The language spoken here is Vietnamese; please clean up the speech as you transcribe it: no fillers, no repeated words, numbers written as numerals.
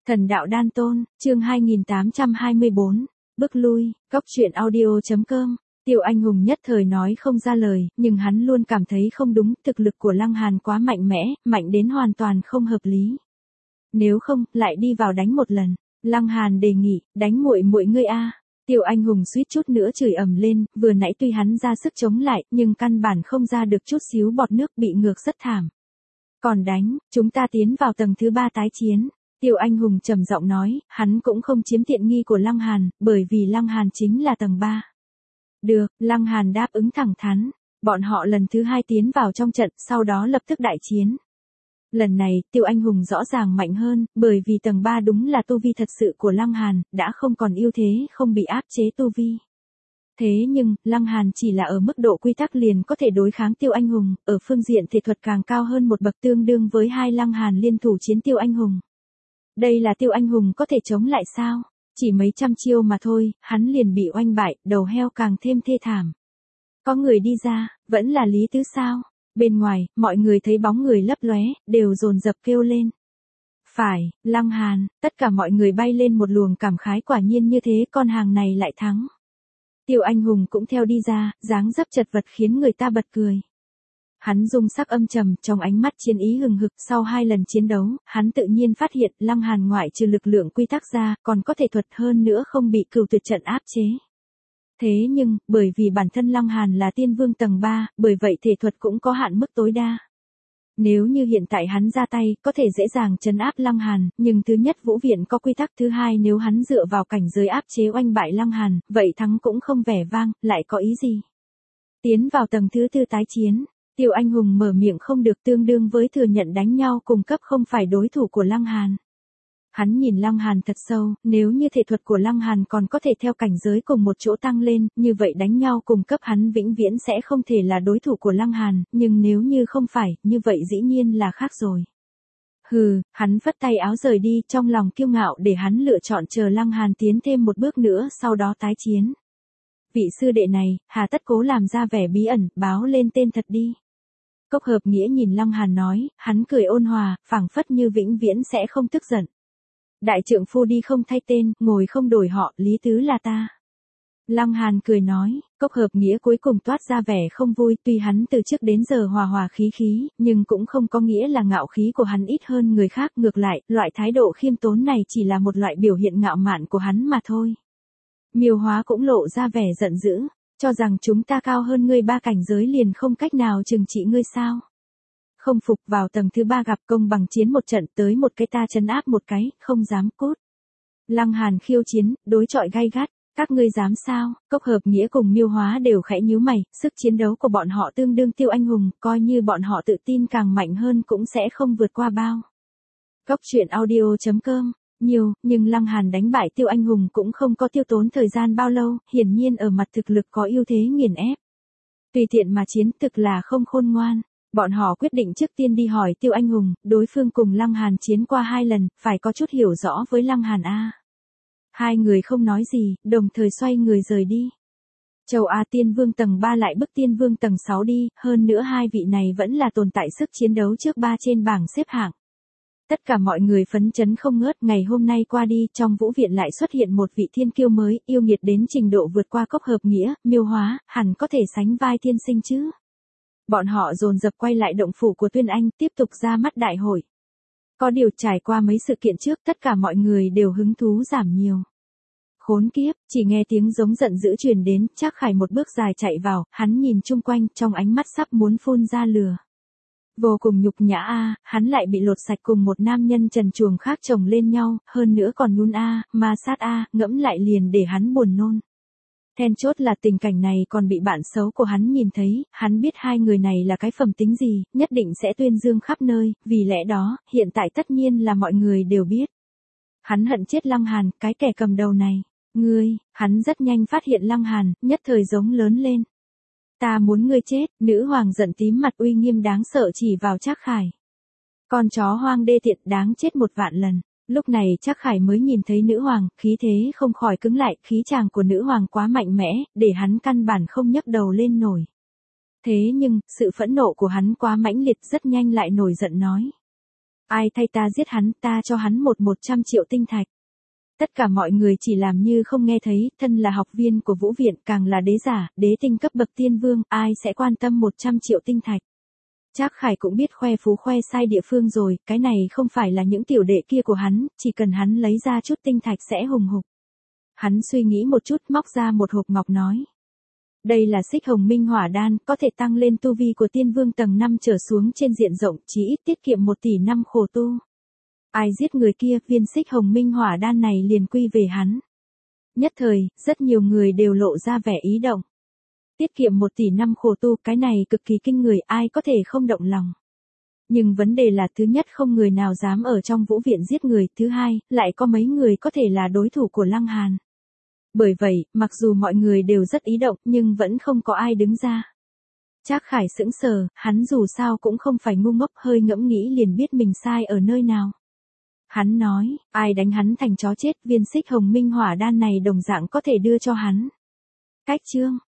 Thần đạo đan tôn, chương 2824, bước lui, góc truyện audio.com. Tiêu Anh Hùng nhất thời nói không ra lời, nhưng hắn luôn cảm thấy không đúng, thực lực của Lăng Hàn quá mạnh mẽ, mạnh đến hoàn toàn không hợp lý. Nếu không, lại đi vào đánh một lần. Lăng Hàn đề nghị, đánh muội muội ngươi a. Tiêu Anh Hùng suýt chút nữa chửi ầm lên, vừa nãy tuy hắn ra sức chống lại, nhưng căn bản không ra được chút xíu bọt nước, bị ngược rất thảm. Còn đánh, chúng ta tiến vào tầng thứ 3 tái chiến. Tiêu Anh Hùng trầm giọng nói, hắn cũng không chiếm tiện nghi của Lăng Hàn, bởi vì Lăng Hàn chính là tầng 3. Được, Lăng Hàn đáp ứng thẳng thắn. Bọn họ lần thứ 2 tiến vào trong trận, sau đó lập tức đại chiến. Lần này, Tiêu Anh Hùng rõ ràng mạnh hơn, bởi vì tầng 3 đúng là tu vi thật sự của Lăng Hàn, đã không còn ưu thế, không bị áp chế tu vi. Thế nhưng, Lăng Hàn chỉ là ở mức độ quy tắc liền có thể đối kháng Tiêu Anh Hùng, ở phương diện thể thuật càng cao hơn một bậc, tương đương với hai Lăng Hàn liên thủ chiến Tiêu Anh Hùng. Đây là Tiêu Anh Hùng có thể chống lại sao? Chỉ mấy trăm chiêu mà thôi, hắn liền bị oanh bại, đầu heo càng thêm thê thảm. Có người đi ra, vẫn là Lý Tứ sao? Bên ngoài, mọi người thấy bóng người lấp lóe, đều dồn dập kêu lên. Phải, Lăng Hàn, tất cả mọi người bay lên một luồng cảm khái, quả nhiên như thế con hàng này lại thắng. Tiêu Anh Hùng cũng theo đi ra, dáng dấp chật vật khiến người ta bật cười. Hắn dung sắc âm trầm, trong ánh mắt chiến ý hừng hực, sau 2 lần chiến đấu, hắn tự nhiên phát hiện Lăng Hàn ngoại trừ lực lượng quy tắc ra, còn có thể thuật hơn nữa không bị Cửu Tuyệt trận áp chế. Thế nhưng, bởi vì bản thân Lăng Hàn là tiên vương tầng 3, bởi vậy thể thuật cũng có hạn mức tối đa. Nếu như hiện tại hắn ra tay, có thể dễ dàng trấn áp Lăng Hàn, nhưng thứ nhất Vũ Viện có quy tắc, thứ hai nếu hắn dựa vào cảnh giới áp chế oanh bại Lăng Hàn, vậy thắng cũng không vẻ vang, lại có ý gì? Tiến vào tầng thứ 4 tái chiến, Tiêu Anh Hùng mở miệng không được, tương đương với thừa nhận đánh nhau cùng cấp không phải đối thủ của Lăng Hàn. Hắn nhìn Lăng Hàn thật sâu, nếu như thể thuật của Lăng Hàn còn có thể theo cảnh giới cùng một chỗ tăng lên, như vậy đánh nhau cùng cấp hắn vĩnh viễn sẽ không thể là đối thủ của Lăng Hàn, nhưng nếu như không phải, như vậy dĩ nhiên là khác rồi. Hừ, hắn phất tay áo rời đi, trong lòng kiêu ngạo để hắn lựa chọn chờ Lăng Hàn tiến thêm một bước nữa, sau đó tái chiến. Vị sư đệ này, hà tất cố làm ra vẻ bí ẩn, báo lên tên thật đi. Cốc Hợp Nghĩa nhìn Lăng Hàn nói, hắn cười ôn hòa, phảng phất như vĩnh viễn sẽ không tức giận. Đại trượng phu đi không thay tên, ngồi không đổi họ, Lý Tứ là ta. Lăng Hàn cười nói, Cốc Hợp Nghĩa cuối cùng toát ra vẻ không vui, tuy hắn từ trước đến giờ hòa hòa khí khí, nhưng cũng không có nghĩa là ngạo khí của hắn ít hơn người khác, ngược lại, loại thái độ khiêm tốn này chỉ là một loại biểu hiện ngạo mạn của hắn mà thôi. Miêu Hóa cũng lộ ra vẻ giận dữ, cho rằng chúng ta cao hơn ngươi 3 cảnh giới liền không cách nào trừng trị ngươi sao? Không phục, vào tầng thứ 3 gặp công bằng chiến một trận, tới một cái ta trấn áp một cái, không dám cút. Lăng Hàn khiêu chiến, đối chọi gay gắt, các ngươi dám sao? Cốc Hợp Nghĩa cùng Miêu Hóa đều khẽ nhíu mày, sức chiến đấu của bọn họ tương đương Tiêu Anh Hùng, coi như bọn họ tự tin càng mạnh hơn cũng sẽ không vượt qua bao. Góc truyện audio.com. Nhiều, nhưng Lăng Hàn đánh bại Tiêu Anh Hùng cũng không có tiêu tốn thời gian bao lâu, hiển nhiên ở mặt thực lực có ưu thế nghiền ép. Tùy tiện mà chiến, thực là không khôn ngoan. Bọn họ quyết định trước tiên đi hỏi Tiêu Anh Hùng, đối phương cùng Lăng Hàn chiến qua 2 lần, phải có chút hiểu rõ với Lăng Hàn a. Hai người không nói gì, đồng thời xoay người rời đi. Châu A Tiên Vương tầng 3 lại bức Tiên Vương tầng 6 đi, hơn nữa hai vị này vẫn là tồn tại sức chiến đấu trước 3 trên bảng xếp hạng. Tất cả mọi người phấn chấn không ngớt, ngày hôm nay qua đi, trong Vũ Viện lại xuất hiện một vị thiên kiêu mới, yêu nghiệt đến trình độ vượt qua Cốc Hợp Nghĩa, Miêu Hóa, hẳn có thể sánh vai thiên sinh chứ. Bọn họ dồn dập quay lại động phủ của Tuyên Anh, tiếp tục ra mắt đại hội. Có điều trải qua mấy sự kiện trước, tất cả mọi người đều hứng thú giảm nhiều. Khốn kiếp, chỉ nghe tiếng giống giận dữ truyền đến, Trác Khải một bước dài chạy vào, hắn nhìn chung quanh, trong ánh mắt sắp muốn phun ra lửa. Vô cùng nhục nhã a, hắn lại bị lột sạch cùng một nam nhân trần truồng khác chồng lên nhau, hơn nữa còn nhún a, ma sát a, ngẫm lại liền để hắn buồn nôn. Then chốt là tình cảnh này còn bị bạn xấu của hắn nhìn thấy, hắn biết hai người này là cái phẩm tính gì, nhất định sẽ tuyên dương khắp nơi, vì lẽ đó, hiện tại tất nhiên là mọi người đều biết. Hắn hận chết Lăng Hàn, cái kẻ cầm đầu này. Hắn rất nhanh phát hiện Lăng Hàn, nhất thời giống lớn lên. Ta muốn ngươi chết, nữ hoàng giận tím mặt uy nghiêm đáng sợ chỉ vào Trác Khải. Con chó hoang đê tiện đáng chết 1 vạn lần. Lúc này Trác Khải mới nhìn thấy nữ hoàng, khí thế không khỏi cứng lại, khí chàng của nữ hoàng quá mạnh mẽ, để hắn căn bản không nhấc đầu lên nổi. Thế nhưng, sự phẫn nộ của hắn quá mãnh liệt, rất nhanh lại nổi giận nói. Ai thay ta giết hắn, ta cho hắn 100 triệu tinh thạch. Tất cả mọi người chỉ làm như không nghe thấy, thân là học viên của Vũ Viện, càng là đế giả, đế tinh cấp bậc tiên vương, ai sẽ quan tâm 100 triệu tinh thạch. Trác Khải cũng biết khoe phú khoe sai địa phương rồi, cái này không phải là những tiểu đệ kia của hắn, chỉ cần hắn lấy ra chút tinh thạch sẽ hùng hục. Hắn suy nghĩ một chút, móc ra một hộp ngọc nói. Đây là xích hồng minh hỏa đan, có thể tăng lên tu vi của tiên vương tầng 5 trở xuống trên diện rộng, chí ít tiết kiệm 1 tỷ năm khổ tu. Ai giết người kia, viên xích hồng minh hỏa đan này liền quy về hắn. Nhất thời, rất nhiều người đều lộ ra vẻ ý động. Tiết kiệm 1 tỷ năm khổ tu, cái này cực kỳ kinh người, ai có thể không động lòng. Nhưng vấn đề là, thứ nhất không người nào dám ở trong Vũ Viện giết người, thứ hai, lại có mấy người có thể là đối thủ của Lăng Hàn. Bởi vậy, mặc dù mọi người đều rất ý động, nhưng vẫn không có ai đứng ra. Trác Khải sững sờ, hắn dù sao cũng không phải ngu ngốc, hơi ngẫm nghĩ liền biết mình sai ở nơi nào. Hắn nói, ai đánh hắn thành chó chết, viên xích hồng minh hỏa đan này đồng dạng có thể đưa cho hắn. Cách chương